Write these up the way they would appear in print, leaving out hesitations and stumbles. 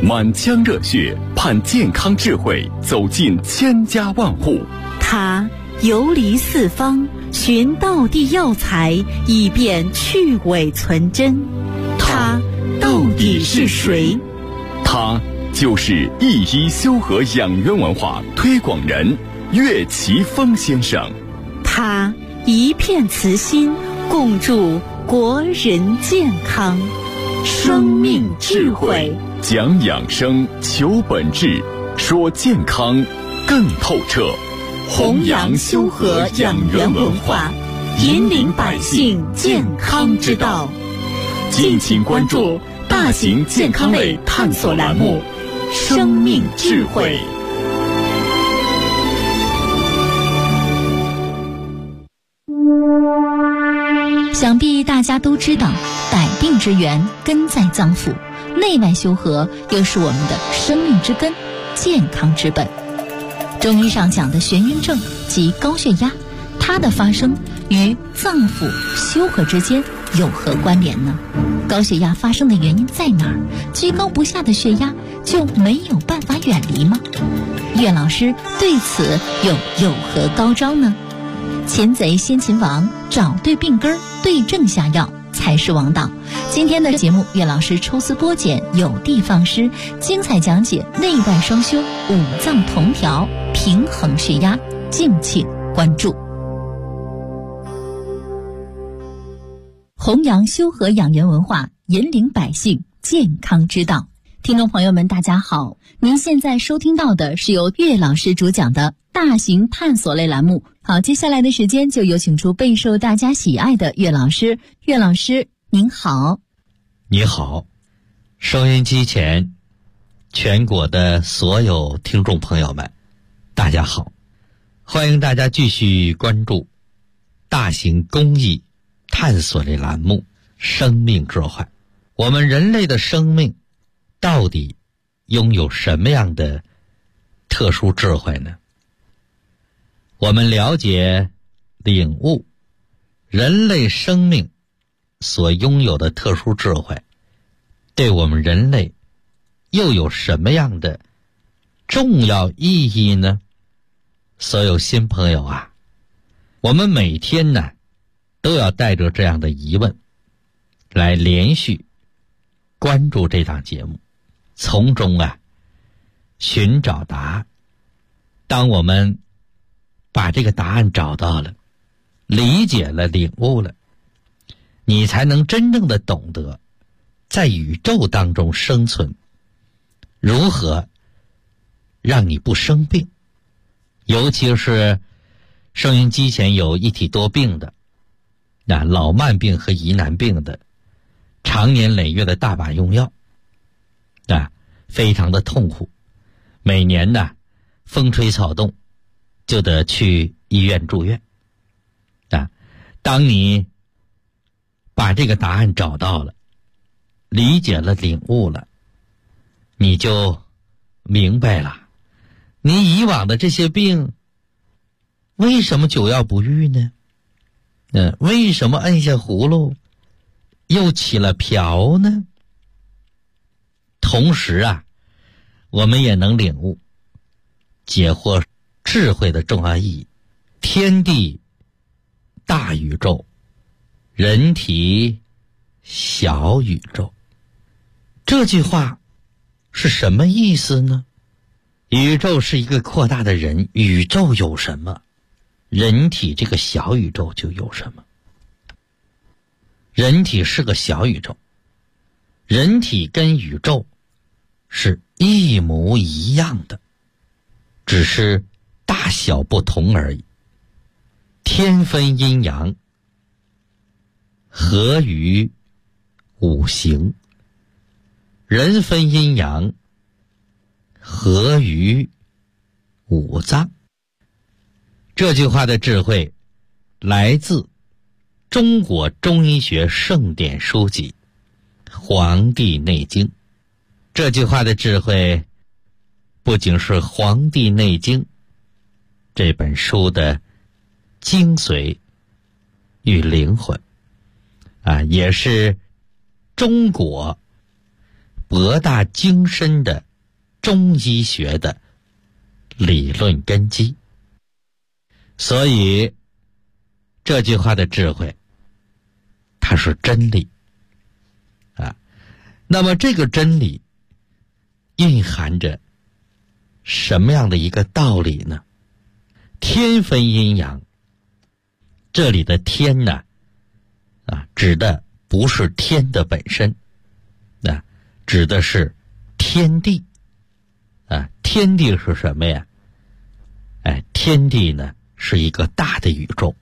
满腔热血盼健康智慧走进千家万户。 他游离四方，寻道地药材，以便去伪存真。他到底是谁？ 他就是一一修和养元文化推广人岳奇峰先生。 他一片慈心，共筑国人健康。生命智慧， 讲养生，求本质，说健康更透彻。 弘扬修和养元文化，引领百姓健康之道。敬请关注大型健康类探索栏目《生命智慧》。 想必大家都知道，百病之源根在脏腑，内外修和又是我们的生命之根，健康之本。中医上讲的眩晕症及高血压，它的发生与脏腑修和之间有何关联呢？高血压发生的原因在哪儿？居高不下的血压就没有办法远离吗？岳老师对此又有何高招呢？擒贼先擒王，找对病根，对症下药才是王道。今天的节目，岳老师抽丝剥茧，有的放矢，精彩讲解内外双修，五脏同调，平衡血压，敬请关注。弘扬修和养元文化，引领百姓健康之道。听众朋友们大家好，您现在收听到的是由岳老师主讲的大型探索类栏目。好，接下来的时间就有请出备受大家喜爱的岳老师。岳老师您好。 你好，收音机前全国的所有听众朋友们大家好，欢迎大家继续关注大型公益探索类栏目《生命智慧》。我们人类的生命到底拥有什么样的特殊智慧呢？我们了解、领悟人类生命所拥有的特殊智慧，对我们人类又有什么样的重要意义呢？所有新朋友啊，我们每天呢都要带着这样的疑问来连续关注这档节目，从中寻找答案。当我们把这个答案找到了，理解了，领悟了，你才能真正的懂得在宇宙当中生存，如何让你不生病。尤其是收音机前有一体多病的，老慢病和疑难病的，常年累月的大把用药，非常的痛苦。每年风吹草动就得去医院住院。当你把这个答案找到了，理解了，领悟了，你就明白了，你以往的这些病为什么久药不愈呢？为什么摁下葫芦又起了瓢呢？同时我们也能领悟解惑智慧的重要意义。天地大宇宙，人体小宇宙，这句话是什么意思呢？宇宙是一个扩大的人，宇宙有什么，人体这个小宇宙就有什么。人体是个小宇宙，人体跟宇宙是一模一样的，只是大小不同而已。天分阴阳，合于五行；人分阴阳，合于五脏。这句话的智慧来自中国中医学圣典书籍《黄帝内经》。这句话的智慧不仅是《黄帝内经》这本书的精髓与灵魂，也是中国博大精深的中医学的理论根基。所以这句话的智慧，它是真理啊。那么这个真理蕴含着什么样的一个道理呢？天分阴阳，这里的天呢指的不是天的本身，指的是天地天地是什么呀？天地呢是一个大的宇宙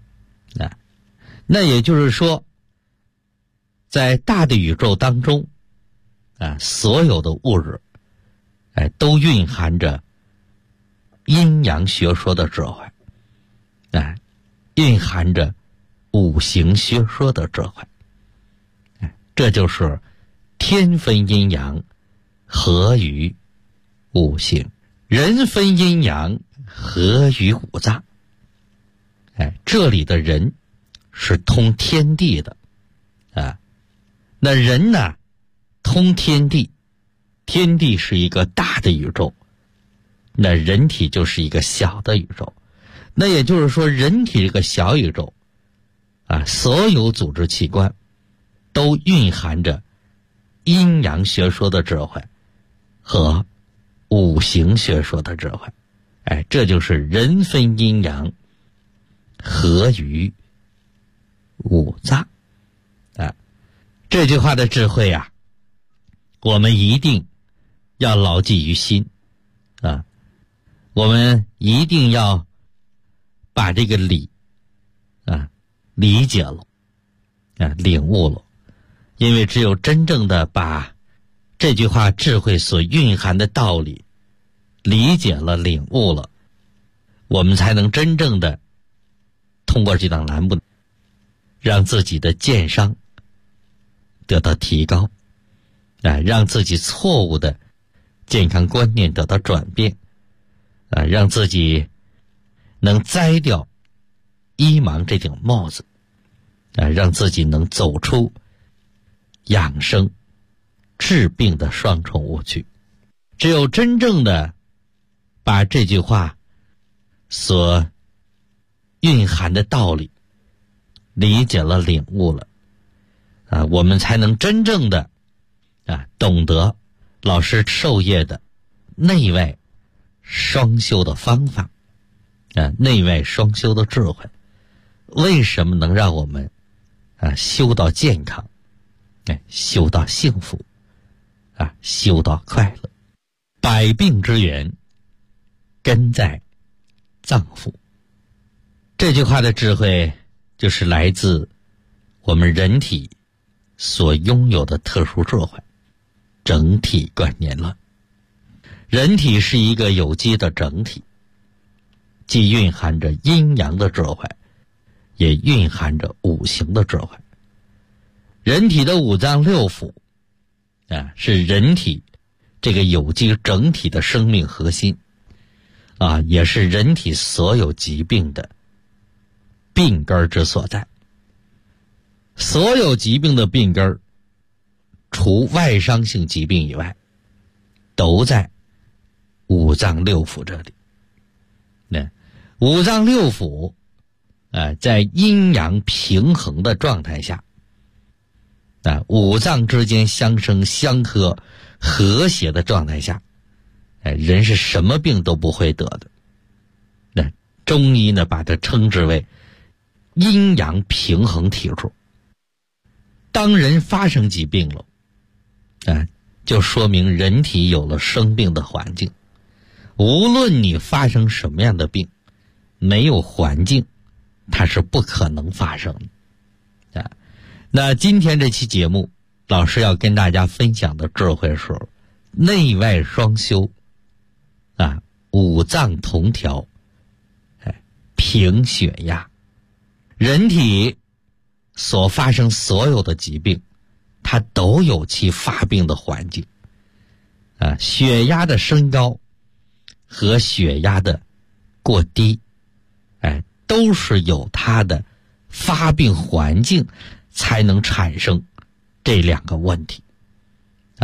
那也就是说，在大的宇宙当中所有的物质都蕴含着阴阳学说的智慧蕴含着五行学说的智慧这就是天分阴阳，合于五行，人分阴阳，合于五脏这里的人是通天地的那人呢通天地，天地是一个大的宇宙，那人体就是一个小的宇宙。那也就是说，人体这个小宇宙所有组织器官都蕴含着阴阳学说的智慧和五行学说的智慧这就是人分阴阳，合于五脏这句话的智慧我们一定要牢记于心我们一定要把这个理理解了领悟了。因为只有真正的把这句话智慧所蕴含的道理理解了领悟了，我们才能真正的通过这档栏目让自己的健商得到提高让自己错误的健康观念得到转变让自己能摘掉医盲这顶帽子让自己能走出养生治病的双重误区。只有真正的把这句话所蕴含的道理理解了领悟了我们才能真正的懂得老师授业的内外双修的方法内外双修的智慧，为什么能让我们修到健康修到幸福修到快乐。百病之源根在脏腑，这句话的智慧就是来自我们人体所拥有的特殊智慧，整体观念论。人体是一个有机的整体，既蕴含着阴阳的智慧，也蕴含着五行的智慧。人体的五脏六腑是人体这个有机整体的生命核心也是人体所有疾病的病根之所在。所有疾病的病根除外伤性疾病以外都在五脏六腑这里。五脏六腑在阴阳平衡的状态下五脏之间相生相克和谐的状态下人是什么病都不会得的。中医呢把它称之为阴阳平衡体质。当人发生疾病了就说明人体有了生病的环境。无论你发生什么样的病，没有环境它是不可能发生的那今天这期节目老师要跟大家分享的智慧是内外双修五脏同调平血压。人体所发生所有的疾病它都有其发病的环境血压的升高和血压的过低都是有它的发病环境才能产生这两个问题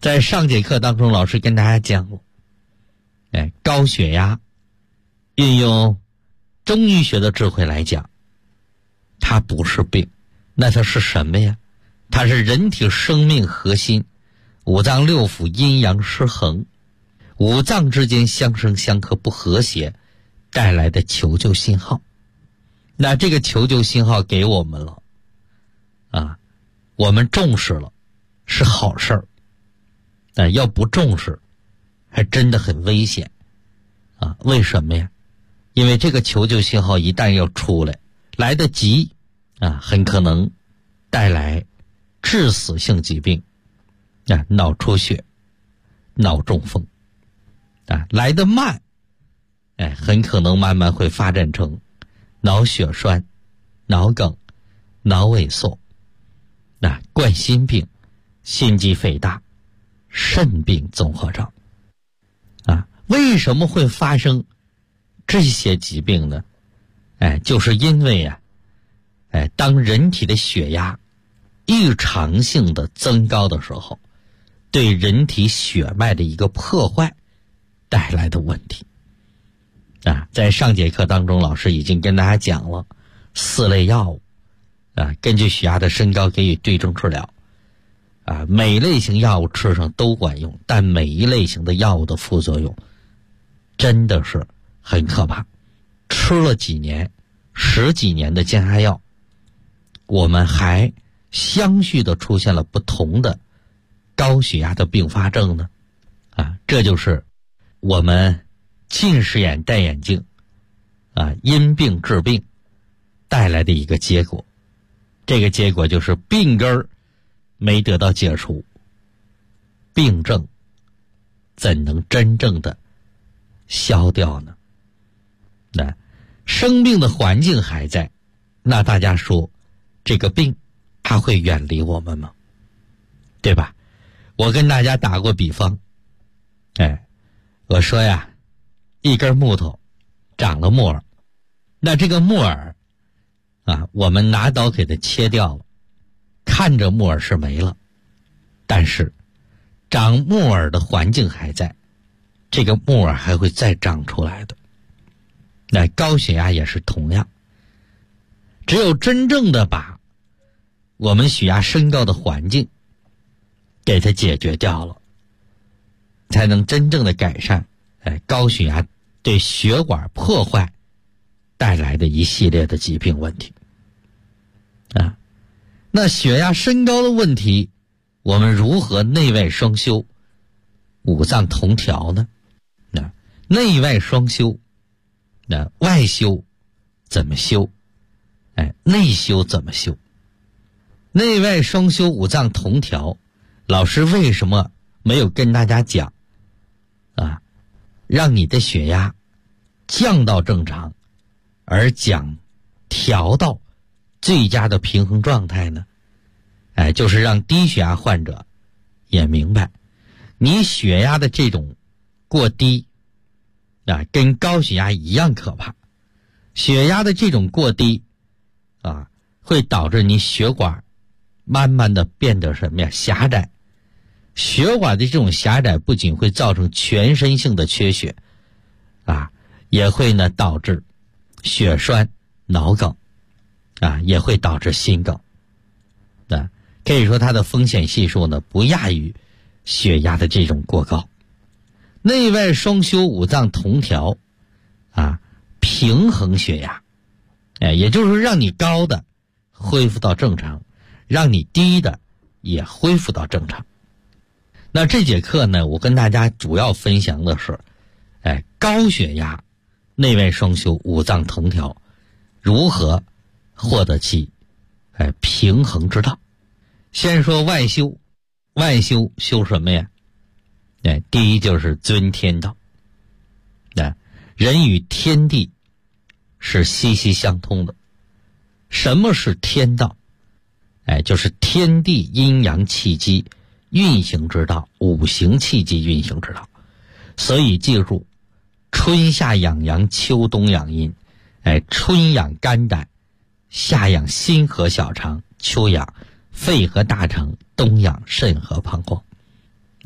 在上节课当中，老师跟大家讲过，高血压运用中医学的智慧来讲，它不是病，那它是什么呀？它是人体生命核心五脏六腑阴阳失衡，五脏之间相生相克不和谐带来的求救信号。那这个求救信号给我们了我们重视了是好事儿，但要不重视还真的很危险为什么呀？因为这个求救信号一旦要出来得及很可能带来致死性疾病脑出血、脑中风来得慢很可能慢慢会发展成脑血栓、脑梗、脑萎缩冠心病、心肌肥大、肾病综合症为什么会发生这些疾病呢？就是因为当人体的血压异常性的增高的时候，对人体血脉的一个破坏带来的问题在上节课当中，老师已经跟大家讲了4类药物根据血压的升高给予对症治疗每类型药物吃上都管用，但每一类型的药物的副作用真的是很可怕。吃了几年、10几年的降压药，我们还相续的出现了不同的高血压的并发症呢这就是我们近视眼戴眼镜因病治病带来的一个结果。这个结果就是病根儿没得到解除，病症怎能真正的消掉呢？生病的环境还在，那大家说这个病它会远离我们吗？对吧？我跟大家打过比方我说呀，一根木头长了木耳，那这个木耳我们拿刀给它切掉了，看着木耳是没了，但是长木耳的环境还在，这个木耳还会再长出来的。那高血压也是同样，只有真正的把我们血压升高的环境给它解决掉了，才能真正的改善高血压对血管破坏带来的一系列的疾病问题那血压升高的问题，我们如何内外双修、五脏同调呢？内外双修，外修怎么修？内修怎么修？内外双修、五脏同调，老师为什么没有跟大家讲让你的血压降到正常，而讲调到最佳的平衡状态呢？就是让低血压患者也明白，你血压的这种过低跟高血压一样可怕。血压的这种过低会导致你血管慢慢的变得什么呀？狭窄。血管的这种狭窄不仅会造成全身性的缺血也会呢导致血栓、脑梗也会导致心梗可以说它的风险系数呢不亚于血压的这种过高。内外双修、五脏同调平衡血压也就是让你高的恢复到正常，让你低的也恢复到正常。那这节课呢，我跟大家主要分享的是高血压内外双修、五脏同调如何获得其平衡之道。先说外修，外修修什么呀？第一就是尊天道。人与天地是息息相通的。什么是天道？就是天地阴阳气机运行之道，五行气机运行之道。所以记住，春夏养阳，秋冬养阴。春养肝胆，夏养心和小肠，秋养肺和大肠，冬养肾和膀胱。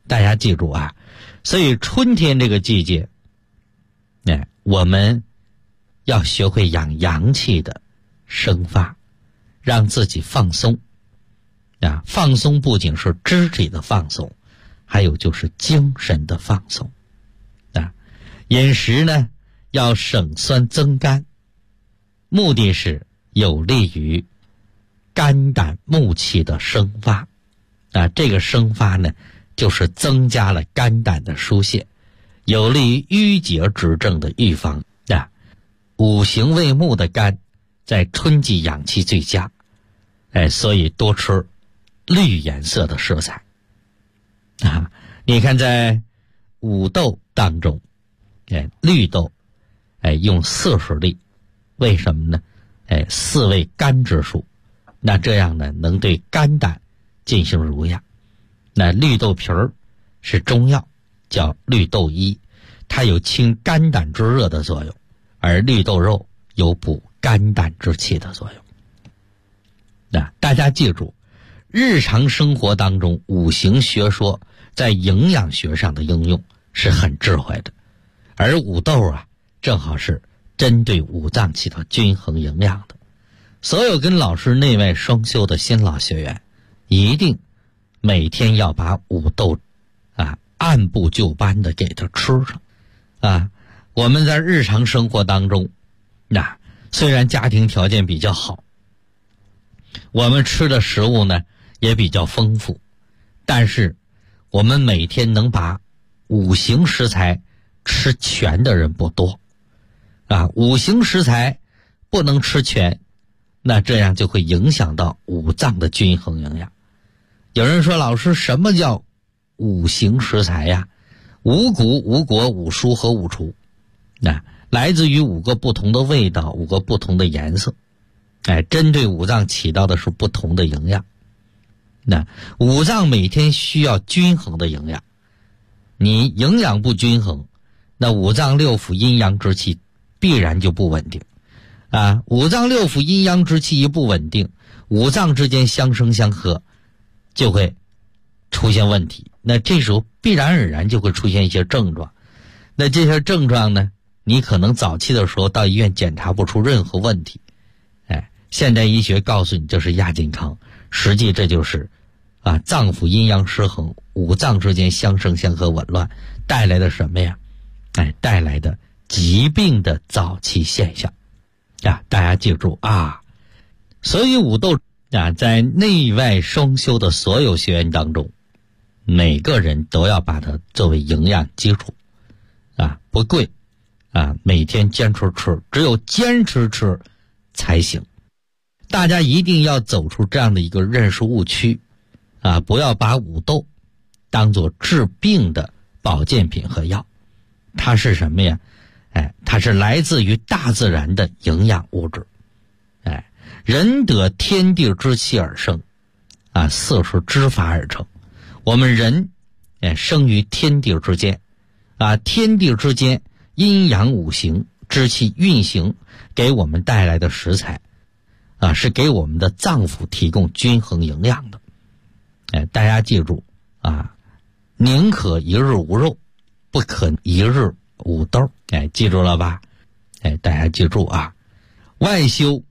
大家记住啊，所以春天这个季节，我们要学会养阳气的生发，让自己放松啊。放松不仅是肢体的放松，还有就是精神的放松啊。饮食呢要省酸增甘，目的是有利于肝胆木气的生发啊。这个生发呢，就是增加了肝胆的疏泄，有利于淤结之症的预防啊。五行为木的肝在春季养气最佳，所以多吃绿颜色的食材啊。你看在五豆当中，绿豆用40粒，为什么呢？4味甘之术，那这样呢能对肝胆进行濡养。那绿豆皮儿是中药，叫绿豆衣，它有清肝胆之热的作用，而绿豆肉有补肝胆之气的作用。那大家记住，日常生活当中五行学说在营养学上的应用是很智慧的，而五豆啊正好是针对五脏起到均衡营养的。所有跟老师内外双修的新老学员，一定每天要把五豆按部就班的给它吃上啊。我们在日常生活当中，虽然家庭条件比较好，我们吃的食物呢也比较丰富，但是我们每天能把五行食材吃全的人不多啊。五行食材不能吃全，那这样就会影响到五脏的均衡营养。有人说，老师，什么叫五行食材呀？五谷、五果、五蔬和五除，来自于5个不同的味道，5个不同的颜色，针对五脏起到的是不同的营养。那五脏每天需要均衡的营养，你营养不均衡，那五脏六腑阴阳之气必然就不稳定啊。五脏六腑阴阳之气一不稳定，五脏之间相生相合，就会出现问题。那这时候必然而然就会出现一些症状，那这些症状呢，你可能早期的时候到医院检查不出任何问题，现代医学告诉你这是亚健康，实际这就是脏腑阴阳失衡，五脏之间相生相合紊乱带来的什么呀？带来的疾病的早期现象大家记住啊。所以五豆在内外双修的所有学员当中，每个人都要把它作为营养基础不贵每天坚持吃，只有坚持吃才行。大家一定要走出这样的一个认识误区不要把五豆当作治病的保健品和药。它是什么呀？它是来自于大自然的营养物质。人得天地之气而生色是之法而成。我们人生于天地之间天地之间阴阳五行之气运行，给我们带来的食材是给我们的脏腑提供均衡营养的。大家记住宁可一日无肉，不可一日无豆。记住了吧？大家记住外修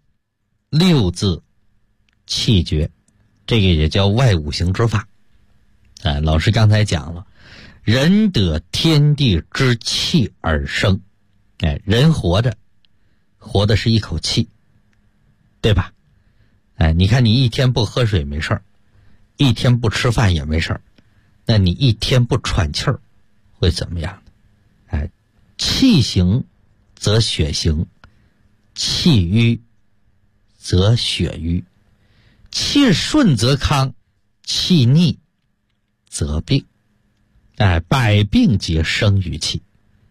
6字气诀，这个也叫外五行之法。老师刚才讲了，人得天地之气而生。人活的是一口气，对吧？你看你一天不喝水没事儿，一天不吃饭也没事儿，那你一天不喘气儿会怎么样？气行则血行，气瘀则血瘀，气顺则康，气逆则病。百病皆生于气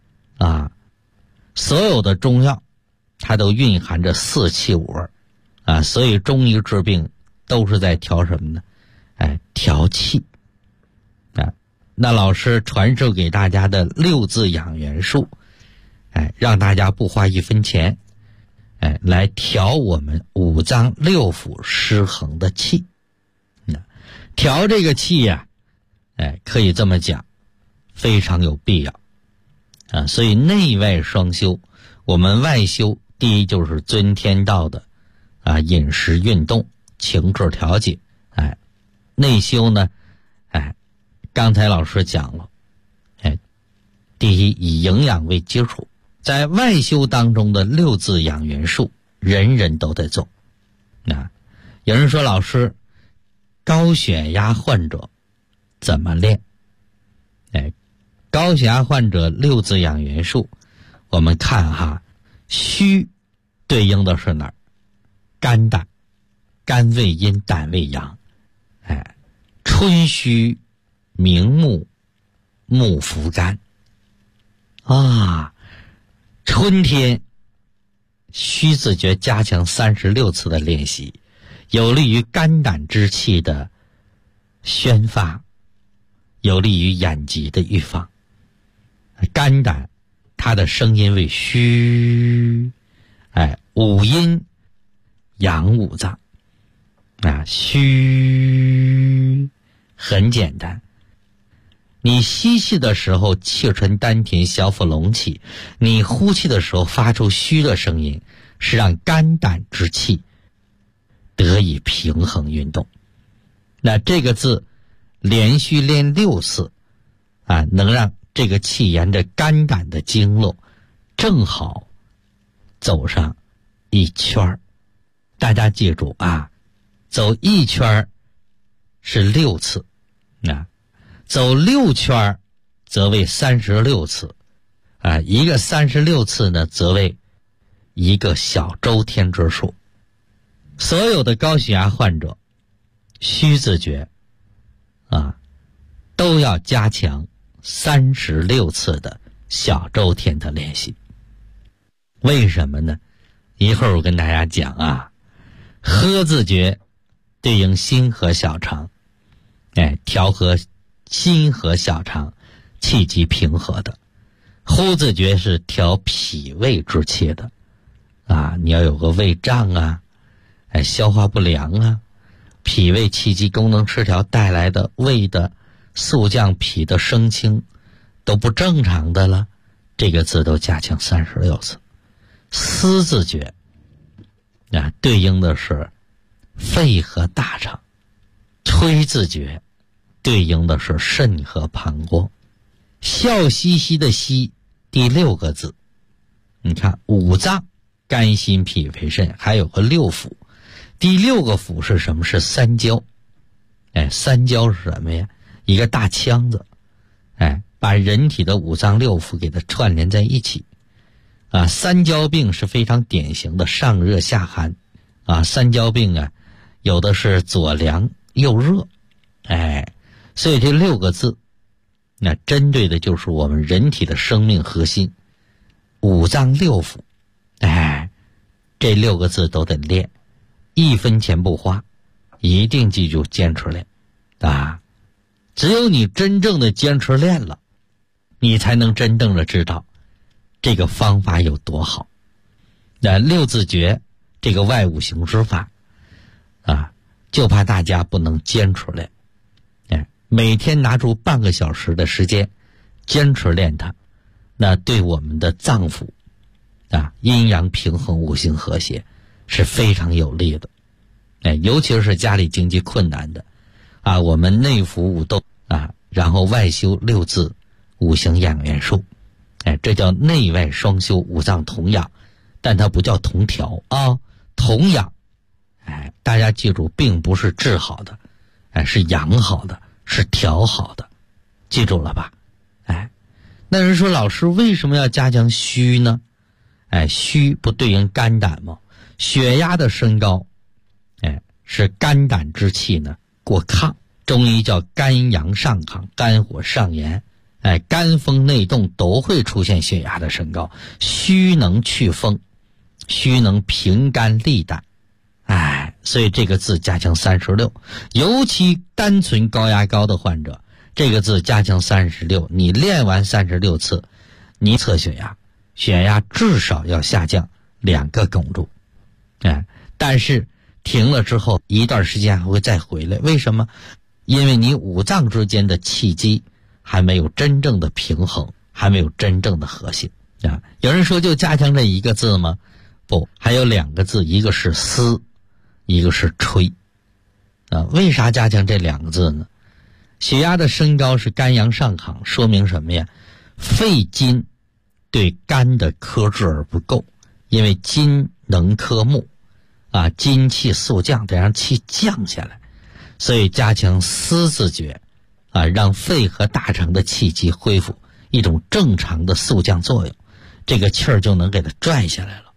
所有的中药它都蕴含着4气5味所以中医治病都是在调什么呢？调气那老师传授给大家的6字养元术，让大家不花1分钱来调我们五脏六腑失衡的气。调这个气可以这么讲，非常有必要啊。所以内外双修，我们外修第一就是遵天道的啊饮食运动情志调节，内修呢，刚才老师讲了，第一以营养为基础，在外修当中的6字养元术，人人都得做。有人说老师，高血压患者怎么练？高血压患者6字养元术，我们看哈，虚对应的是哪儿？肝胆，肝为阴，胆为阳。春虚明目，目伏肝啊。春天虚字诀加强36次的练习，有利于肝胆之气的宣发，有利于眼疾的预防。肝胆它的声音为虚，五阴阳五脏虚很简单，你吸气的时候气沉丹田，小腹隆起，你呼气的时候发出虚的声音，是让肝胆之气得以平衡运动。那这个字连续练6次能让这个气沿着肝胆的经络正好走上一圈。大家记住走一圈是6次，走6圈则为36次，一个36次呢，则为一个小周天之数。所有的高血压患者，虚字诀都要加强36次的小周天的练习。为什么呢？一会儿我跟大家讲喝字诀对应心和小肠，调和心和小肠气机平和的。呼字诀是调脾胃之气的你要有个胃胀消化不良脾胃气机功能失调带来的胃的速降脾的升清都不正常的了，这个字都加强36次。思字诀对应的是肺和大肠。推字诀对应的是肾和膀胱。笑嘻嘻的嘻第6个字，你看五脏肝心脾肺肾还有个6腑，第6个腑是什么？是三焦。三焦是什么呀？一个大腔子，把人体的5脏6腑给它串联在一起三焦病是非常典型的上热下寒三焦病有的是左凉右热，所以这6个字那针对的就是我们人体的生命核心5脏6腑，这6个字都得练，1分钱不花，一定记住坚持练只有你真正的坚持练了，你才能真正的知道这个方法有多好。那6字诀这个外五行之法就怕大家不能坚持练。每天拿出半个小时的时间坚持练它，那对我们的脏腑阴阳平衡五行和谐是非常有利的。尤其是家里经济困难的我们内服五斗然后外修6字五行养元术，这叫内外双修，五脏同养，但它不叫同调同养。大家记住，并不是治好的，是养好的，是调好的，记住了吧？那人说老师为什么要加强虚呢？虚不对应肝胆吗？血压的升高是肝胆之气呢过亢，中医叫肝阳上亢，肝火上炎，肝风内动都会出现血压的升高。虚能去风，虚能平肝利胆，所以这个字加强36，尤其单纯高压高的患者，这个字加强36，你练完36次，你测血压，血压至少要下降2个汞柱，但是停了之后一段时间还会再回来。为什么？ 因为你五脏之间的气机还没有真正的平衡，还没有真正的和谐啊。有人说就加强这一个字吗？不，还有2个字，一个是思，一个是吹啊。为啥加强这2个字呢？血压的升高是肝阳上亢，说明什么呀？肺金对肝的克制而不够，因为金能克木啊，金气速降，得让气降下来，所以加强思字诀啊，让肺和大肠的气机恢复一种正常的速降作用，这个气儿就能给它拽下来了。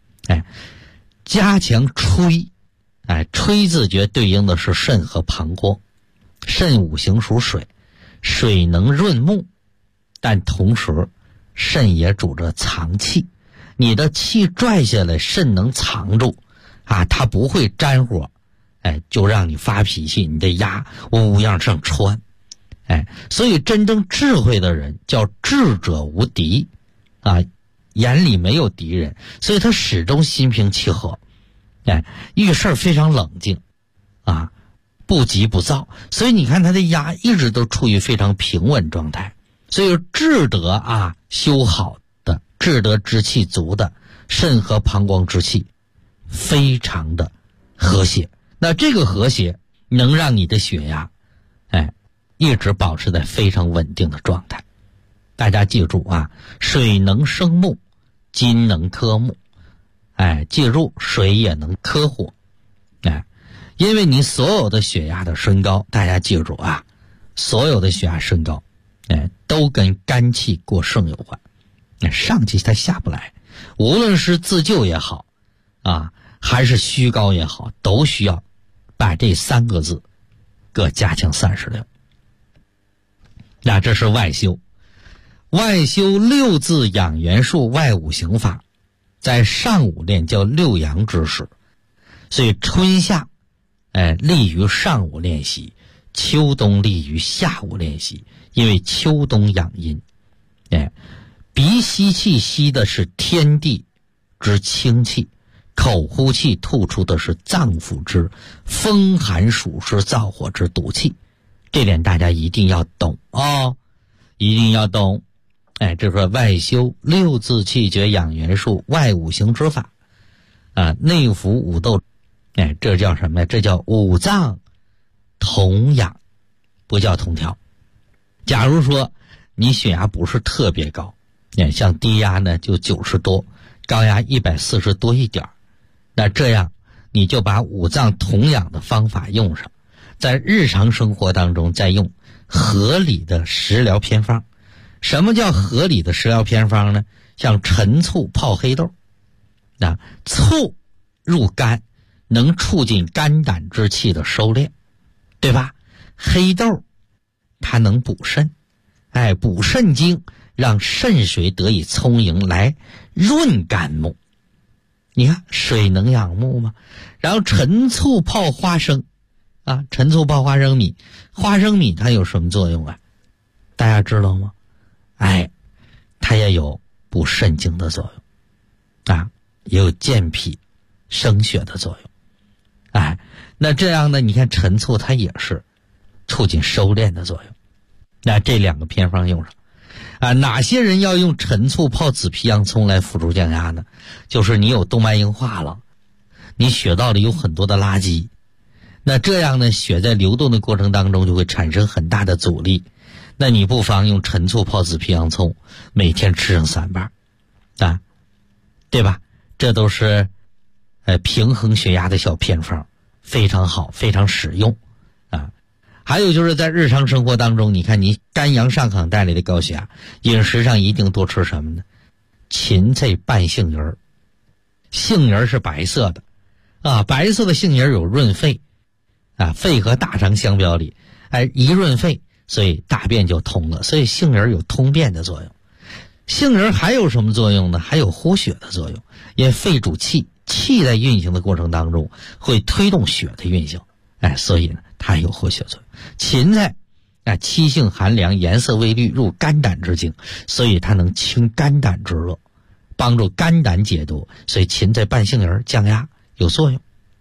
加强吹，吹字诀对应的是肾和膀胱。肾五行属水，水能润木，但同时肾也主着藏气，你的气拽下来，肾能藏住啊，它不会沾火，就让你发脾气，你的牙呜呜往上窜。所以真正智慧的人叫智者无敌啊，眼里没有敌人，所以他始终心平气和，遇事非常冷静啊，不急不躁，所以你看他的牙一直都处于非常平稳状态。所以智德啊修好的，智德之气足的，肾和膀胱之气非常的和谐，那这个和谐能让你的血压一直保持在非常稳定的状态。大家记住啊，水能生木，金能克木，记住水也能克火，因为你所有的血压的升高，大家记住啊，所有的血压升高都跟肝气过盛有关，上气它下不来，无论是自救也好啊，还是虚高也好，都需要把这3个字各加强36。那这是外修。外修6字养元术外五行法，在上午练叫6阳之时，所以春夏利于上午练习，秋冬利于下午练习，因为秋冬养阴。鼻吸气吸的是天地之清气，口呼气吐出的是脏腑之风寒暑湿燥火之毒气，这点大家一定要懂哦，一定要懂。这是外修6字气诀养元术外五行之法啊，内服五斗，这叫什么呀？这叫五脏同养，不叫同调。假如说你血压不是特别高，像低压呢就90多，高压140多一点，那这样你就把五脏同养的方法用上，在日常生活当中再用合理的食疗偏方。什么叫合理的食疗偏方呢？像陈醋泡黑豆，醋入肝能促进肝胆之气的收敛，对吧？黑豆它能补肾，补肾精，让肾水得以充盈，来润肝木。你看水能养木吗？然后陈醋泡花生啊，陈醋泡花生米，花生米它有什么作用啊？大家知道吗？它也有补肾精的作用啊，也有健脾生血的作用。那这样呢，你看陈醋它也是促进收敛的作用。那这2个偏方用上哪些人要用陈醋泡紫皮洋葱来辅助降压呢？就是你有动脉硬化了，你血道里有很多的垃圾，那这样呢，血在流动的过程当中就会产生很大的阻力，那你不妨用陈醋泡紫皮洋葱，每天吃上3瓣对吧？这都是平衡血压的小偏方，非常好，非常实用还有就是在日常生活当中，你看你肝阳上亢带来的高血压，饮食上一定多吃什么呢？芹菜拌杏仁儿。杏仁是白色的白色的杏仁有润肺肺和大肠相表里一润肺，所以大便就通了，所以杏仁有通便的作用。杏仁还有什么作用呢？还有活血的作用，因为肺主气，气在运行的过程当中会推动血的运行，所以呢它有活血作用。芹菜气性寒凉，颜色微绿，入肝胆之经，所以它能清肝胆之热，帮助肝胆解毒，所以芹菜拌杏仁降压有作用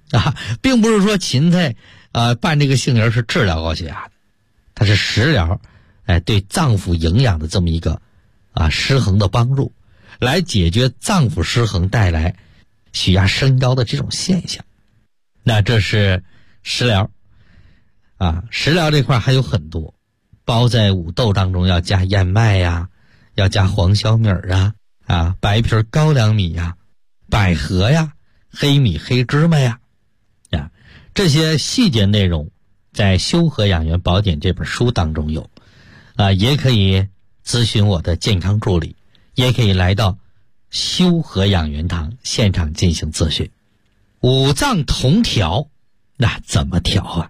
并不是说芹菜拌这个杏仁是治疗高血压的，它是食疗，对脏腑营养的这么一个失衡的帮助，来解决脏腑失衡带来血压升高的这种现象。那这是食疗食疗这块还有很多，包在五豆当中要加燕麦呀，要加黄小米白皮高粱米呀，百合呀，黑米黑芝麻呀，这些细节内容在《修和养元宝典》这本书当中有，也可以咨询我的健康助理，也可以来到修和养元堂现场进行咨询。五脏同调，那怎么调啊？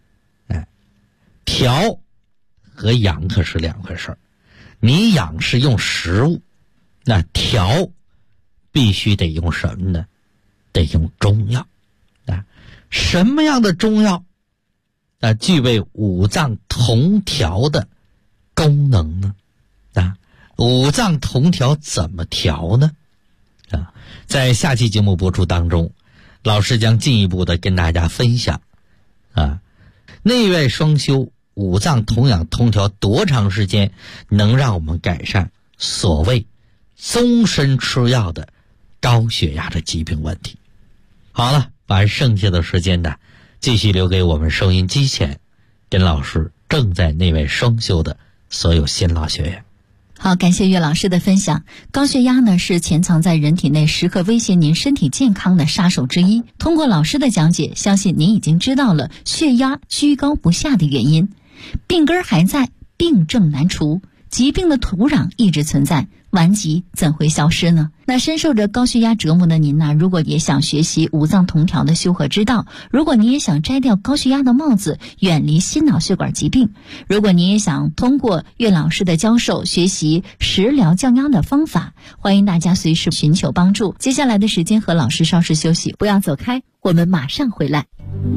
调和养可是两回事儿。你养是用食物，那调必须得用什么呢？得用中药。什么样的中药具备五脏同调的功能呢？五脏同调怎么调呢？在下期节目播出当中，老师将进一步的跟大家分享内外双修五脏同养同调多长时间能让我们改善所谓终身吃药的高血压的疾病问题。好了，把剩下的时间继续留给我们收音机前跟老师正在内外双修的所有新老学员。 好，感谢岳老师的分享。高血压呢是潜藏在人体内时刻威胁您身体健康的杀手之一。通过老师的讲解，相信您已经知道了血压居高不下的原因。病根还在，病症难除，疾病的土壤一直存在，顽疾怎会消失呢？那深受着高血压折磨的您如果也想学习五脏同调的修和之道，如果您也想摘掉高血压的帽子，远离心脑血管疾病，如果您也想通过岳老师的教授学习食疗降压的方法，欢迎大家随时寻求帮助。接下来的时间和老师稍事休息，不要走开，我们马上回来。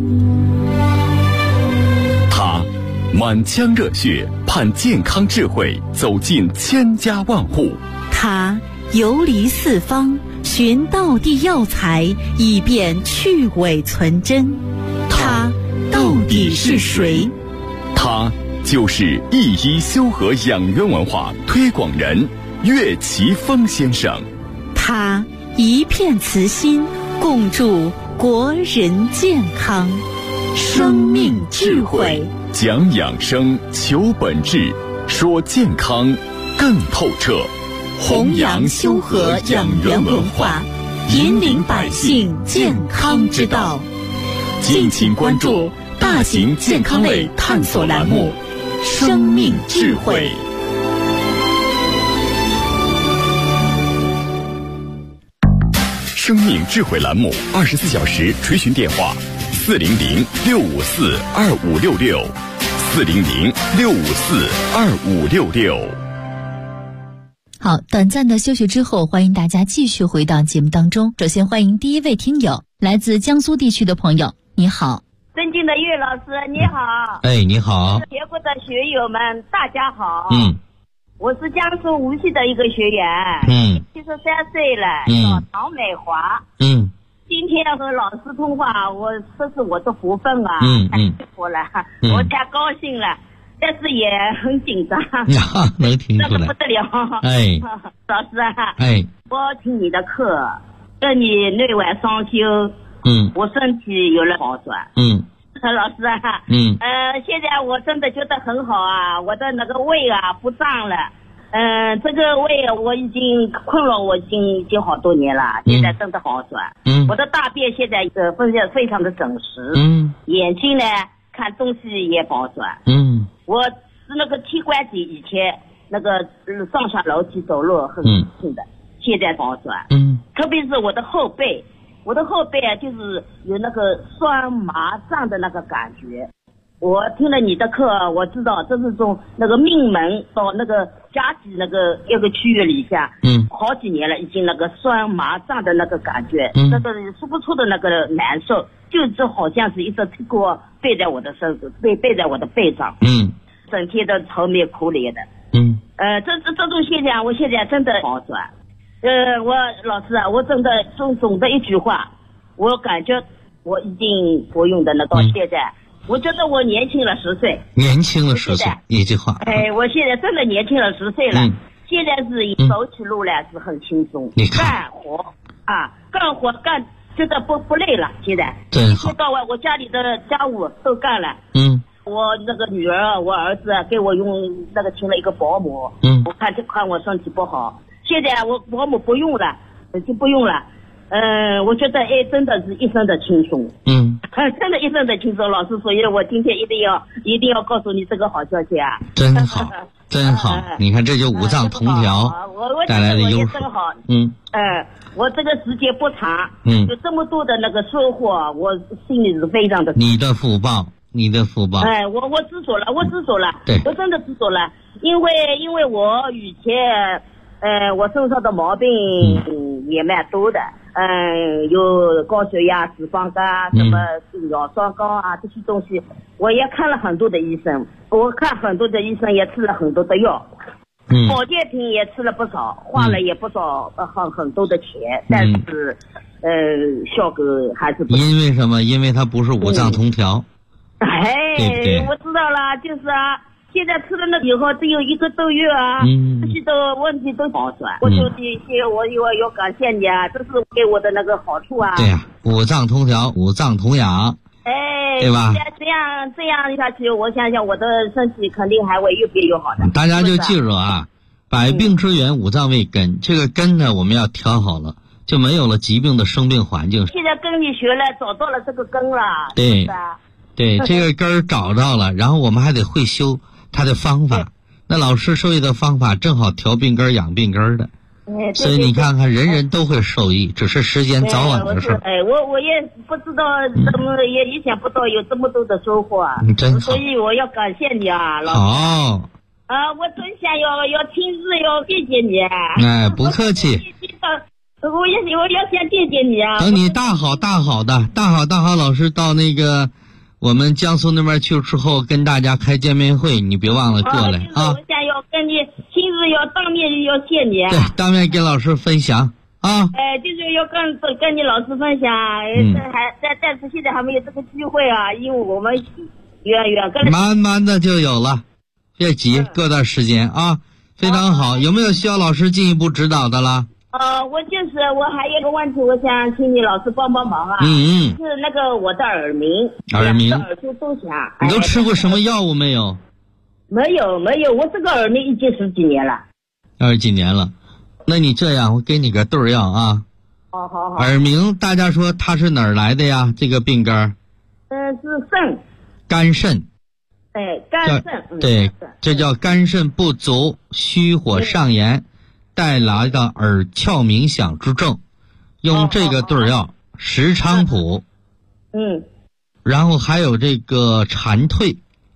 他满腔热血盼健康智慧走进千家万户， 他游离四方寻道地药材，以便去伪存真。他到底是谁？ 他就是一医修和养元文化推广人岳奇峰先生。 他一片慈心，共筑国人健康。生命智慧， 讲养生，求本质，说健康更透彻。 弘扬修和养元文化，引领百姓健康之道。 敬请关注大型健康类探索栏目《生命智慧》。生命智慧栏目24小时垂询电话：400-654-2566，400-654-2566。 好，短暂的休息之后，欢迎大家继续回到节目当中。首先欢迎第一位听友，来自江苏地区的朋友，你好。 尊敬的岳老师，你好。 你好。 节目的学友们，大家好。我是江苏无锡的一个学员，73岁了，叫唐美华。今天和老师通话，这是我的福分啊，太幸福了，我太高兴了。但是也很紧张， 能听出来， 那个不得了。老师我听你的课，跟你内外双修，我身体有了好转。老师现在我真的觉得很好啊，我的那个胃不胀了。这个胃我已经困扰我已经好多年了，现在真的好转。我的大便现在非常的整实，眼睛呢看东西也好转。我是那个膝关节以前那个上下楼梯走路很痛的，现在好转。特别是我的后背就是有那个酸麻胀的那个感觉。我听了你的课，我知道这是从那个命门到那个夹脊那个一个区域里下，好几年了，已经那个酸麻胀的那个感觉，那个说不出的那个难受，就好像是一只铁锅背在我的身子，背在我的背上，整天的愁眉苦脸的，这种现象，我现在真的好转。我老师我真的总的一句话，我感觉我已经服用的到现在，我觉得我年轻了10岁。 年轻了10岁，一句话。 我现在真的年轻了10岁了。现在是走起路来是很轻松，干活干，觉得不累了。现在真好， 一天到晚我家里的家务都干了。我那个女儿，我儿子给我用那个请了一个保姆。我看我身体不好，现在我保姆不用了，就不用了。我觉得真的是一生的轻松。真的一生的轻松，老师，所以我今天一定要告诉你这个好消息啊！ 真好，真好！你看，这就五脏同调带来的优势。 我这个时间不长，有这么多的那个收获，我心里是非常的。 你的福报。 我知足了，对，我真的知足了，因为我以前我身上的毛病也蛮多的。有高血压、脂肪肝，什么尿酸高啊，这些东西，我也看了很多的医生，也吃了很多的药，保健品也吃了不少，花了也不少很多的钱，但是效果还是不。 因为什么？因为它不是五脏同调。对不对？ 我知道了，就是啊。现在吃了那以后，只有1个多月啊，这些的问题都好转。我就我要感谢你啊，这是给我的那个好处啊。 对呀，五脏同调，五脏同养，对吧？ 这样下去，我想想我的身体肯定还会越变越好的。 大家就记住啊，百病之源，五脏为根，这个根呢我们要调好了，就没有了疾病的生病环境。 现在跟你学了，找到了这个根了。 对，这个根儿找到了，然后我们还得会修它的方法。那老师授意的方法正好调病根养病根的，所以你看看，人人都会受益，只是时间早晚的事。 我也不知道怎么，也意想不到有这么多的收获啊！ 真好， 所以我要感谢你啊，老师。 好。 我真想要亲自要谢谢你。 不客气。 我要先谢谢你啊！ 等你大好老师到那个我们江苏那边去之后，跟大家开见面会，你别忘了过来啊！ 我想要跟你亲自要当面要谢你。 对，当面跟老师分享啊！ 就是要跟你老师分享，但是现在还没有这个机会啊，因为我们远跟慢慢的就有了，别急，过段时间啊，非常好。有没有需要老师进一步指导的啦？ 我还有个问题，我想请你老师帮忙啊。是那个我的耳鸣，耳朵都响。 你都吃过什么药物没有？ 没有，我这个耳鸣已经10几年了。 20几年了，那你这样，我给你个对药啊。 好。 耳鸣，大家说它是哪儿来的呀？这个病根？ 是肾。 肝肾。 肝肾。 对，这叫肝肾不足，虚火上炎。带来的耳窍鸣响之症，用这个对药石菖蒲，然后还有这个蝉蜕，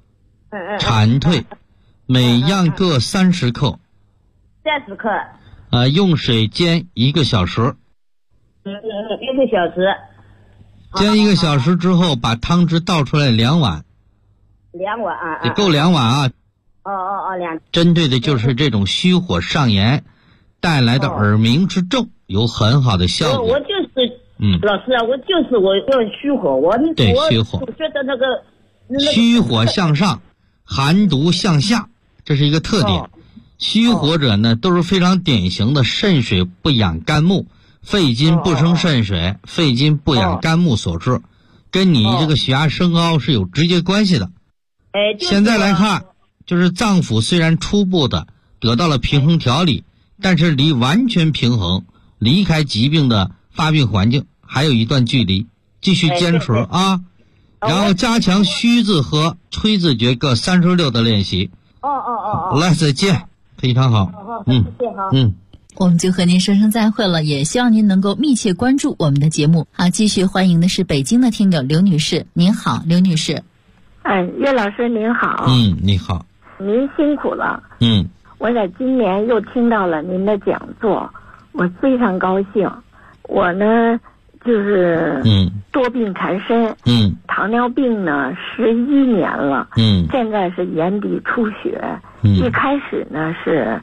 每样各30克 ，30克， 用水煎1个小时 ，1个小时， 煎1个小时之后，把汤汁倒出来2碗 ，2碗啊， 得够2碗啊。 2。 针对的就是这种虚火上炎带来的耳鸣之症，有很好的效果。 我就是，老师啊，我要虚火， 对，虚火。 我觉得那个虚火向上，寒毒向下，这是一个特点。虚火者呢，都是非常典型的肾水不养肝木，肺金不生肾水，肺金不养肝木所致，跟你这个血压升高是有直接关系的。现在来看，就是脏腑虽然初步的得到了平衡调理，但是离完全平衡、离开疾病的发病环境还有一段距离，继续坚持啊！然后加强虚字和吹字诀各36的练习。来，再见，非常好。 我们就和您说声再会了，也希望您能够密切关注我们的节目。好，继续欢迎的是北京的听友刘女士，您好，刘女士。 岳老师您好。 你好。 您辛苦了。我在今年又听到了您的讲座，我非常高兴。我呢就是多病缠身，糖尿病呢11年了，现在是眼底出血，一开始呢是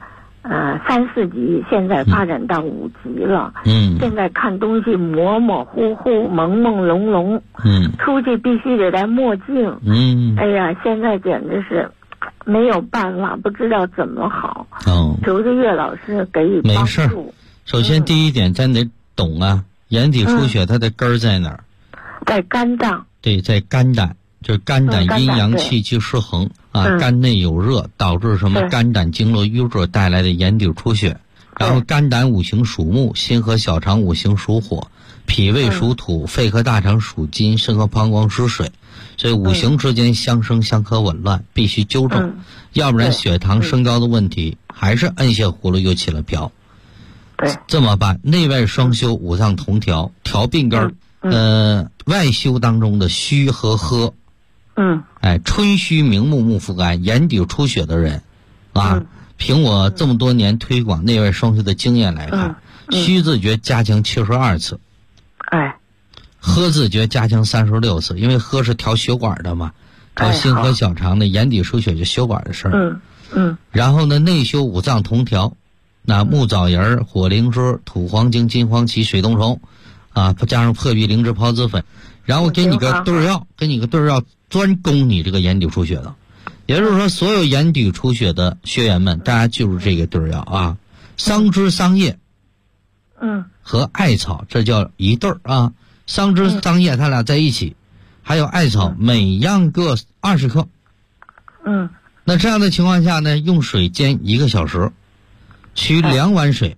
3、4级，现在发展到5级了。现在看东西模模糊糊、朦朦胧胧。出去必须得戴墨镜。哎呀，现在简直是没有办法，不知道怎么好。求着岳老师给予帮助。 没事。首先第一点，咱得懂啊，眼底出血它的根儿在哪儿？ 在肝脏。 对，在肝胆，就是肝胆阴阳气机失衡啊，肝内有热，导致什么肝胆经络淤热带来的眼底出血。然后肝胆五行属木，心和小肠五行属火，脾胃属土，肺和大肠属金，肾和膀胱属水。所以五行之间相生相克紊乱，必须纠正，要不然血糖升高的问题还是摁下葫芦又起了瓢。这么办？内外双修，五脏同调，调病根。外修当中的虚和合。春虚明目，目腹干，眼底出血的人啊，凭我这么多年推广内外双修的经验来看，虚字诀加强72次，合字诀加强36次，因为合是调血管的嘛，调心和小肠的，眼底出血就血管的事儿。然后呢，内修五脏同调，那木枣仁、火灵芝、土黄精、金黄芪、水冬虫啊，加上破壁灵芝孢子粉，然后给你个对儿药，专攻你这个眼底出血的。也就是说，所有眼底出血的学员们，大家记住这个对儿药啊，桑枝、桑叶，和艾草，这叫一对儿啊。桑枝、桑叶它俩在一起，还有艾草，每样各20克。那这样的情况下呢，用水煎1个小时，取2碗水。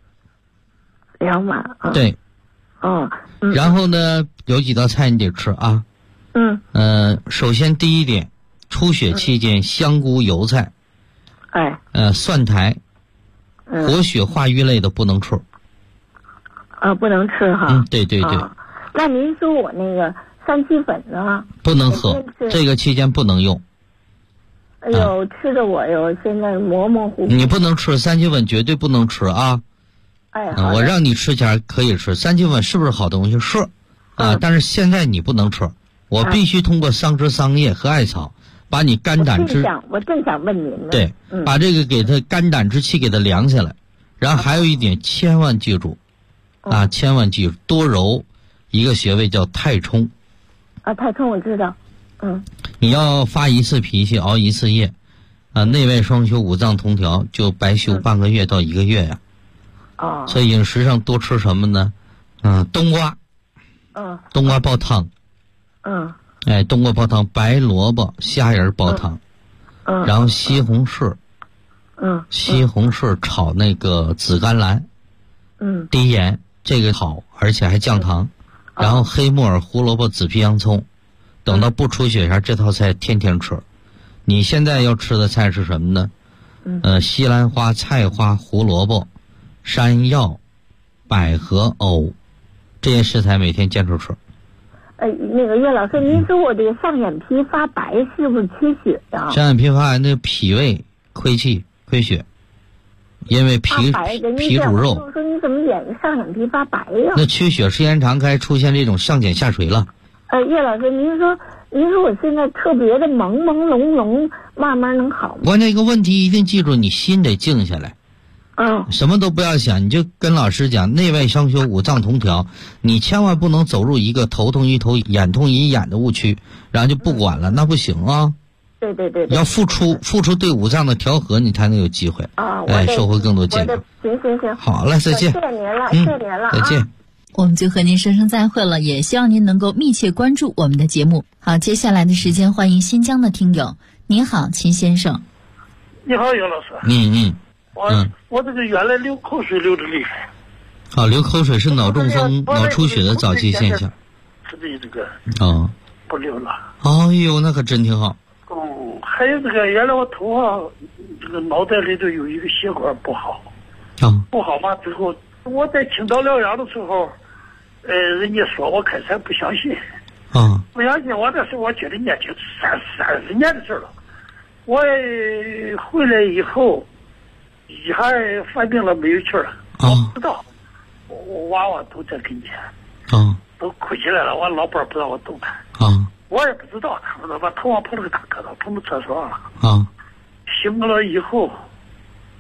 2碗。 对。然后呢，有几道菜你得吃啊。首先第一点，出血期间香菇、油菜，蒜苔，活血化瘀类的不能吃。 不能吃哈。 对。 那您说我那个3七粉呢？ 不能喝，这个期间不能用。 哎呦，吃的我哟，现在模模糊糊。 你不能吃3七粉，绝对不能吃啊。我让你吃前可以吃3七粉，是不是好东西？是啊，但是现在你不能吃，我必须通过桑枝、桑叶和艾草，把你肝胆之我正想问您呢。 对，把这个给它肝胆之气给它凉下来。然后还有一点，千万记住千万记住，多揉一个穴位叫太冲。 太冲我知道。 你要发1次脾气，熬1次夜，内外双修，五脏同调，就白修半个月到1个月呀。所以饮食上多吃什么呢？冬瓜。冬瓜煲汤。冬瓜煲汤，白萝卜、虾仁煲汤。然后西红柿。西红柿炒那个紫甘蓝。低盐，这个好，而且还降糖。然后黑木耳、胡萝卜、紫皮洋葱，等到不出血前，这套菜天天吃。你现在要吃的菜是什么呢？西兰花、菜花、胡萝卜、山药、百合、藕，这些食材每天坚持吃。 那个岳老师，您说我这个上眼皮发白是不是缺血呀？ 上眼皮发白，那脾胃亏气亏血，因为脾主肉。 我说你怎么上眼皮发白呀？ 那缺血时间长，该出现这种上睑下垂了。 岳老师，您说我现在特别的朦朦胧胧，慢慢能好吗？ 关键一个问题一定记住，你心得静下来。什么都不要想，你就跟老师讲，内外相修，五脏同调，你千万不能走入一个头痛医头，眼痛医眼的误区，然后就不管了，那不行啊。 对， 要付出对五脏的调和，你才能有机会收获更多健康。 行， 好了，再见。 谢谢您了，谢谢您了， 再见。 我们就和您说声再会了，也希望您能够密切关注我们的节目。好，接下来的时间欢迎新疆的听友。您好，秦先生。 你好，尤老师。我这个原来流口水流的厉害。 流口水是脑中风、脑出血的早期现象。 是这个。不流了。 哎呦，那可真挺好。 还有这个，原来我头发这个脑袋里头有一个血管不好。不好嘛，之后我在青岛疗养的时候，人家说我开始不相信。不相信我，那时候我觉得年轻30年的事了。我回来以后，一下犯病了，没有气了。我不知道，我娃娃都在跟前。都哭起来了。我老伴不知道我动弹。我也不知道，他们把头上碰了个大疙瘩，碰到厕所了。醒了以后，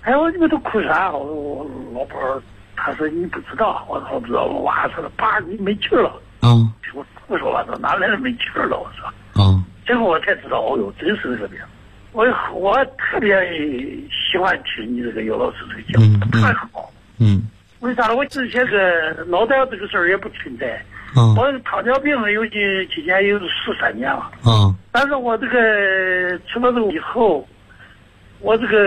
哎，我这个都哭啥？我老婆她说你不知道，我说不知道。我娃说爸你没气了。我不说了，哪来的没气了？我说。结果我才知道，哦哟，真是这个病。我特别喜欢听你这个尤老师这个节目，太好。为啥呢？我之前个脑袋这个事儿也不存在。我糖尿病有今年有13年了。但是我这个吃了这个以后，我这个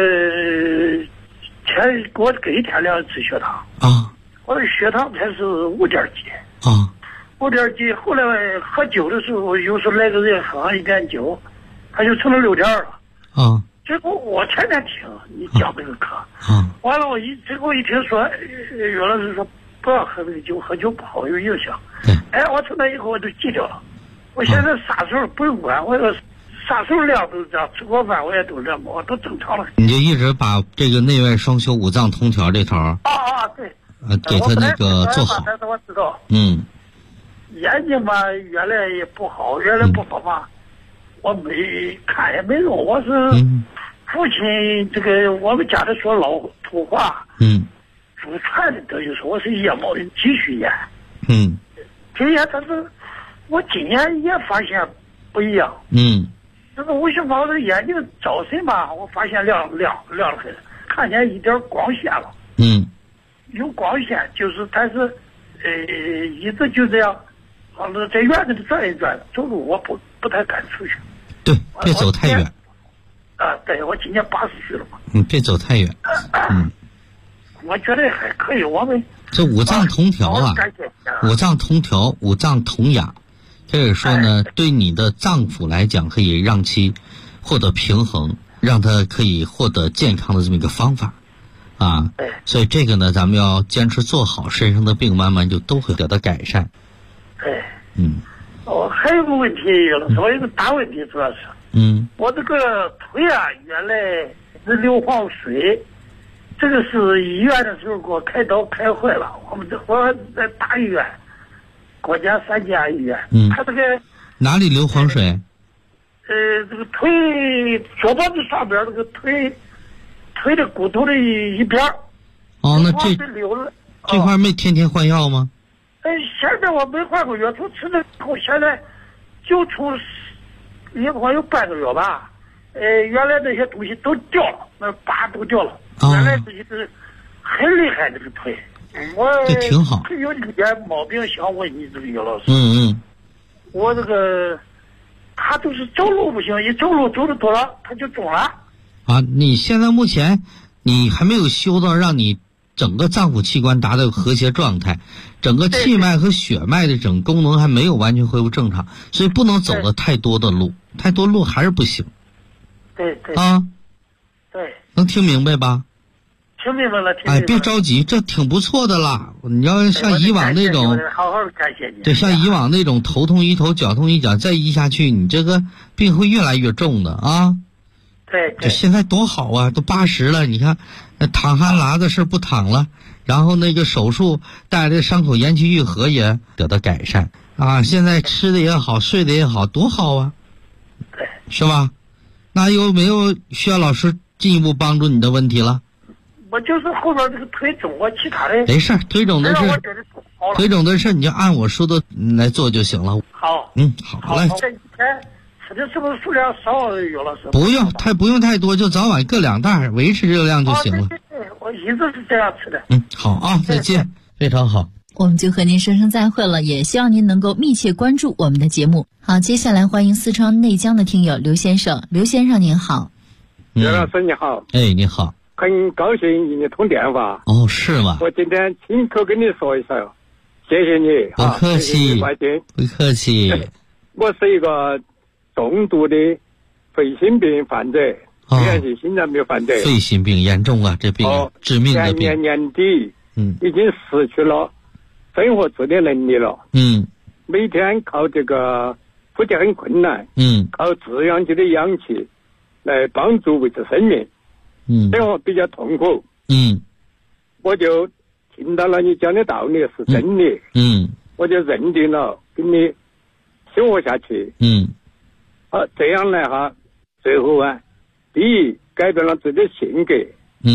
给我隔一天量吃血糖。我的血糖才是5点几。5点几，后来喝酒的时候，有时候来个人喝上一点酒，他就成了6点了。结果我天天听你讲这个课。完了结果一听说，袁老师说不要喝这个酒，喝酒不好有影响。哎，我从那以后我就记掉了。我现在啥时候不用管，我要啥时候量都这样，吃过饭我也都这样，我都正常了。 你就一直把这个内外双修五脏通调这头对， 给他那个做好。 但是我知道。眼睛嘛，原来也不好，原来不好嘛，我没看也没用。我是父亲这个我们家里说老土话，祖传的等于说我是腋毛的继续炎。今年但是我今年也发现不一样。这个我想把我的眼睛早晨嘛，我发现亮了很，看见一点光线了。有光线，就是但是一直就这样。在院子里转一转，走路我不太敢出去。 对，别走太远。 对，我今年80岁了嘛。 别走太远。 我觉得还可以。我们这五脏同调五脏同调，五脏同养，就是说呢，对你的脏腑来讲，可以让其获得平衡，让它可以获得健康的这么一个方法。所以这个呢，咱们要坚持做好，身上的病慢慢就都会得到改善。 还有个问题，我有个大问题，主要是，我这个腿原来是硫磺水，这个是医院的时候给我开刀开坏了，我在大医院，国家3家医院，他这个哪里硫磺水？ 这个腿左脖子上边这个腿的骨头的一边。 那这块没天天换药吗？ 现在我没换过药，从吃了以后，现在就从一晃有半个月吧。原来那些东西都掉了，那疤都掉了。原来这是很厉害这个腿。 这挺好。 有一点毛病想问你这个姚老师。我这个他就是走路不行，一走路走得多了他就肿了。 你现在目前你还没有修到让你整个脏腑器官达到和谐状态，整个气脉和血脉的整个功能还没有完全恢复正常，所以不能走的太多的路，太多路还是不行。 对。对。 能听明白吧？ 听明白了。 别着急，这挺不错的啦。你要像以往那种， 好好感谢你。 对，像以往那种头痛医头，脚痛医脚，再医下去，你这个病会越来越重的啊。 对。 这现在多好啊，都80了，你看。淌汗拉的事不淌了，然后那个手术带来的伤口延期愈合也得到改善现在吃的也好，睡的也好，多好啊，是吧？那有没有需要老师进一步帮助你的问题了？ 我就是后边这个腿肿，我其他的没事，腿肿的事你就按我说的来做就行了。 好， 好嘞。 吃的是不是数量少？有了是不用太多，就早晚各2袋，维持热量就行了。 对，我一直是这样吃的。 好再见，非常好。 我们就和您说声再会了，也希望您能够密切关注我们的节目。好，接下来欢迎四川内江的听友刘先生。刘先生您好。 刘老师你好。 你好。 很高兴与你通电话。 是吗？ 我今天亲口跟你说一声，谢谢你。 不客气。不客气。 我是一个重度的肺心病患者，虽然是心脏病患者。 肺心病严重啊，这病致命的病。 前年底已经失去了生活自理能力了。每天靠这个呼吸很困难。靠制氧机的氧气来帮助维持生命。生活比较痛苦。我就听到了你讲的道理是真理。我就认定了跟你生活下去。这样来最后第一改变了自己的性格。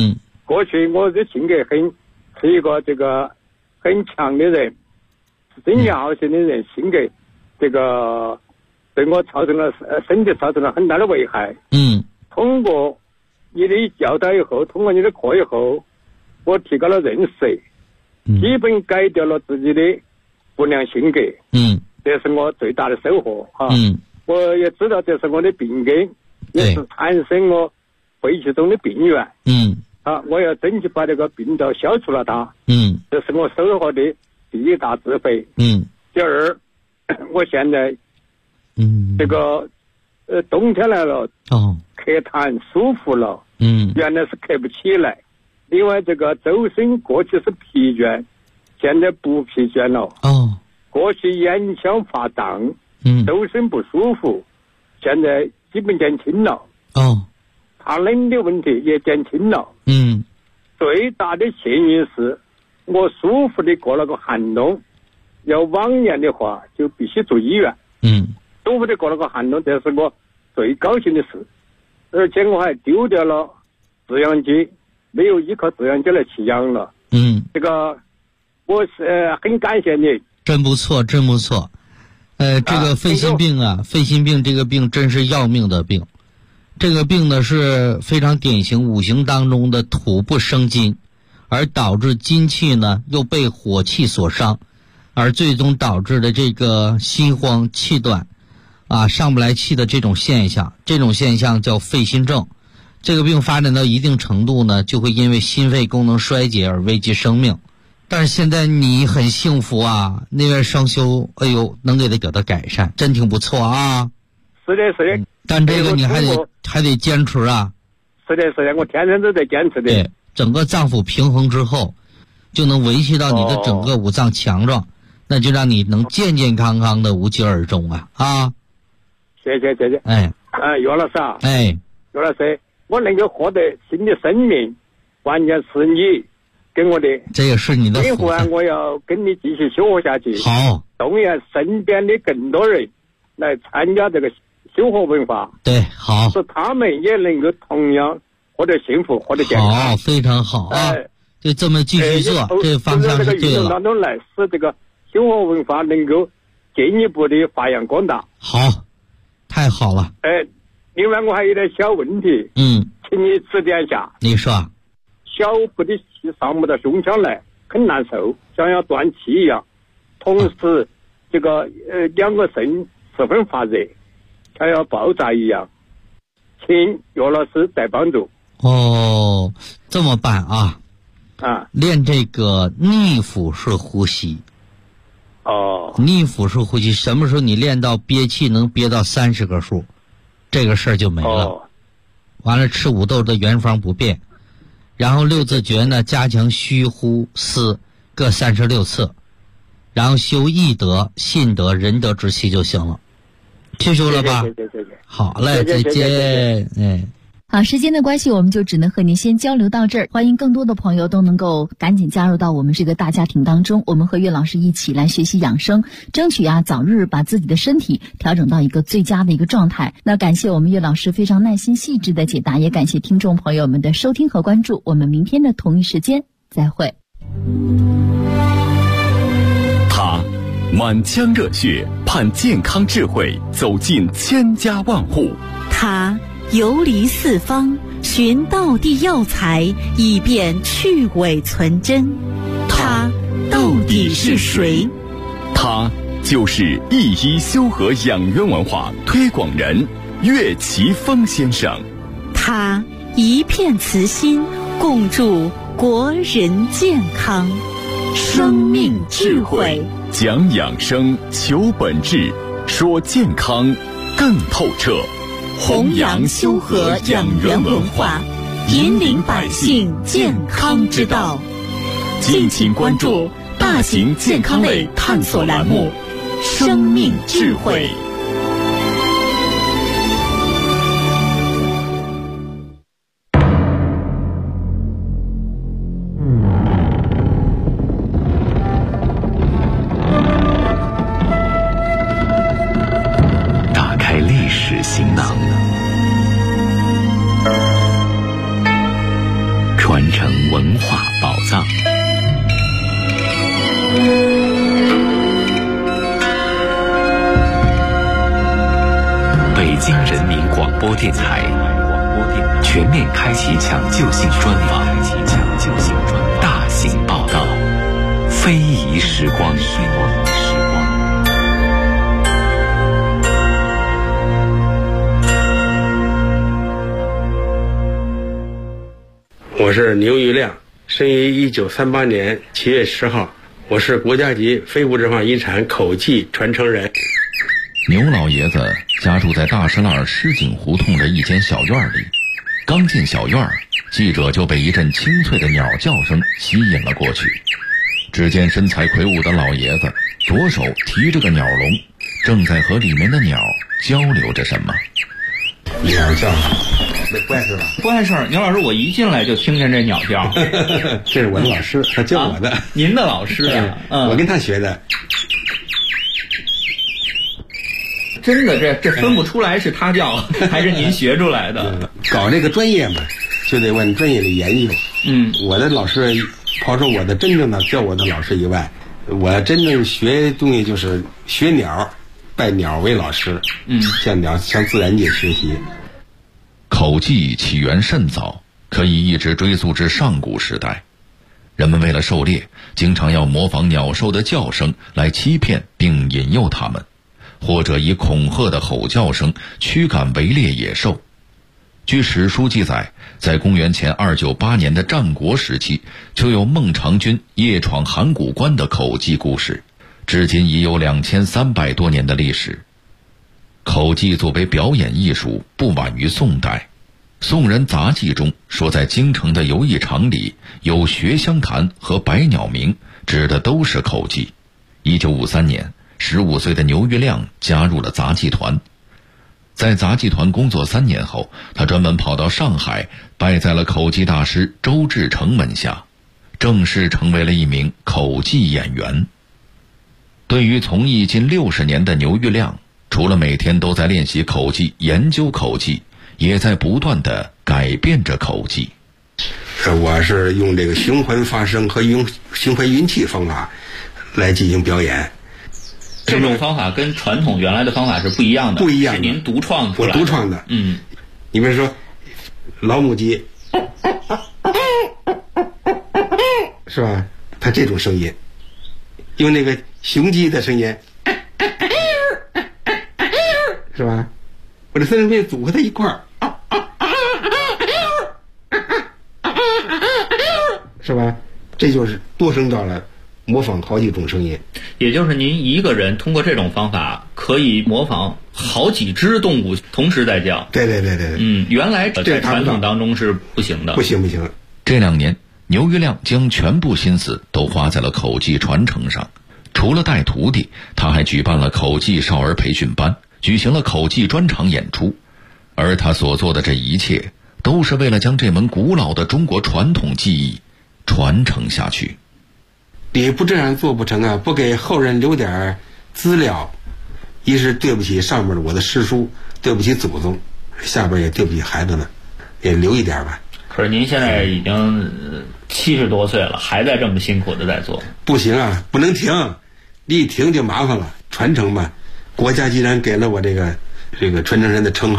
过去我的性格是一个这个很强的人，身强好胜的人，性格这个对我造成了身体造成了很大的危害。通过你的教导以后，通过你的课以后，我提高了认识，基本改掉了自己的不良性格。这是我最大的收获哈。我也知道这是我的病根，也是产生我肺气中的病源。我要争取把这个病灶消除了它。这是我收获的第一大智慧。第二，我现在这个冬天来了，咳痰舒服了。原来是咳不起来。另外这个周身过去是疲倦，现在不疲倦了。过去眼腔发胀，周身不舒服，现在基本减轻了。怕冷的问题也减轻了。最大的幸运是我舒服的过了个寒冬，要往年的话就必须住医院。舒服的过了个寒冬，这是我最高兴的事。而且我还丢掉了饲养鸡，没有依靠饲养鸡来弃养了。这个我是很感谢你。 真不错，真不错。这个肺心病肺心病这个病真是要命的病。这个病呢是非常典型五行当中的土不生金，而导致金气呢又被火气所伤，而最终导致的这个心慌气短上不来气的这种现象，这种现象叫肺心症。这个病发展到一定程度呢，就会因为心肺功能衰竭而危及生命。但是现在你很幸福那位双修，能给他改善，真挺不错啊。 是的，是的。 但这个你还得坚持是的，是的，我天天都在坚持的。 对，整个脏腑平衡之后，就能维系到你的整个五脏强壮，那就让你能健健康康的无疾而终谢谢。岳老师岳老师，我能够获得新的生命，关键是你跟我的， 这也是你的福分。我要跟你继续修活下去。 好， 动员身边的更多人来参加这个修活文化。 对，好， 使他们也能够同样获得幸福，获得健康。 好，非常好就这么继续做，这方向是对了。运动当中来使这个修活文化能够进一步的发扬光大。 好，太好了。 另外我还有点小问题，请你指点一下。 你说。 小腹的气上不到胸腔来，很难受，像要断气一样。同时，这个两个肾十分发热，像要爆炸一样。请岳老师再帮助。 这么办练这个逆腹式呼吸。逆腹式呼吸，什么时候你练到憋气能憋到30个数，这个事儿就没了。完了，吃五豆的原方不变。然后六字诀呢，加强虚呼思各36次，然后修义德、信德、仁德之气就行了。记住了吧？ 谢谢。 好嘞，再见。 好，时间的关系，我们就只能和您先交流到这儿。欢迎更多的朋友都能够赶紧加入到我们这个大家庭当中，我们和岳老师一起来学习养生，争取早日把自己的身体调整到一个最佳的一个状态。那感谢我们岳老师非常耐心细致的解答，也感谢听众朋友们的收听和关注。我们明天的同一时间再会。 他满腔热血，盼健康智慧走进千家万户。 他游离四方，寻道地药材，以便去伪存真。他到底是谁？ 他就是一医修和养元文化推广人岳奇峰先生。 他一片慈心，共筑国人健康。生命智慧， 讲养生，求本质，说健康更透彻。 弘扬修和养元文化，引领百姓健康之道。敬请关注大型健康类探索栏目《生命智慧》。 打开历史行囊，传承京人民广播电台全面开启抢救性专访，大型报道，非遗时光。 我是牛玉亮，生于1938年7月10号，我是国家级非物质文化遗产口技传承人。 牛老爷子家住在大石栏石井胡同的一间小院里，刚进小院，记者就被一阵清脆的鸟叫声吸引了过去。只见身材魁梧的老爷子左手提着个鸟笼，正在和里面的鸟交流着什么。 鸟叫不碍事吧？ 不碍事。牛老师，我一进来就听见这鸟叫。 这是我的老师，他教我的。 您的老师啊？ 我跟他学的。 真的，这分不出来是他教还是您学出来的。 搞这个专业嘛，就得问专业的研究。我的老师，抛出我的真正的教我的老师以外，我真正学东西就是学鸟，拜鸟为老师。向自然界学习。 口技起源甚早，可以一直追溯至上古时代。人们为了狩猎，经常要模仿鸟兽的叫声来欺骗并引诱它们，或者以恐吓的吼叫声驱赶围猎野兽。据史书记载，在公元前298年的战国时期，就有孟尝君夜闯函谷关的口技故事，至今已有2300多年的历史。口技作为表演艺术，不晚于宋代。宋人杂记中说，在京城的游艺场里有学香坛和百鸟鸣，指的都是口技。1953年，15岁的牛玉亮加入了杂技团。在杂技团工作3年后，他专门跑到上海，拜在了口技大师周志成门下，正式成为了一名口技演员。对于从艺近60年的牛玉亮，除了每天都在练习口技、研究口技，也在不断地改变着口技。 我是用这个循环发声和用循环运气方法来进行表演。 这种方法跟传统原来的方法是不一样的， 不一样的， 是您独创出来的。 我独创的。你比如说老母鸡，是吧？它这种声音，用那个雄鸡的声音，是吧？我这3声音组合在一块儿，是吧？这就是多声道了，模仿好几种声音。 也就是您一个人通过这种方法可以模仿好几只动物同时在叫。 对。 原来在传统当中是不行的。 不行。 这2年，牛玉亮将全部心思都花在了口技传承上。除了带徒弟，他还举办了口技少儿培训班，举行了口技专场演出。而他所做的这一切，都是为了将这门古老的中国传统技艺传承下去。 你不这样做不成啊！不给后人留点资料，一是对不起上面的我的师叔，对不起祖宗，下边也对不起孩子们，也留一点吧。 可是您现在已经70多岁了，还在这么辛苦的在做。 不行啊，不能停，你一停就麻烦了。传承嘛，国家既然给了我这个传承人的称号。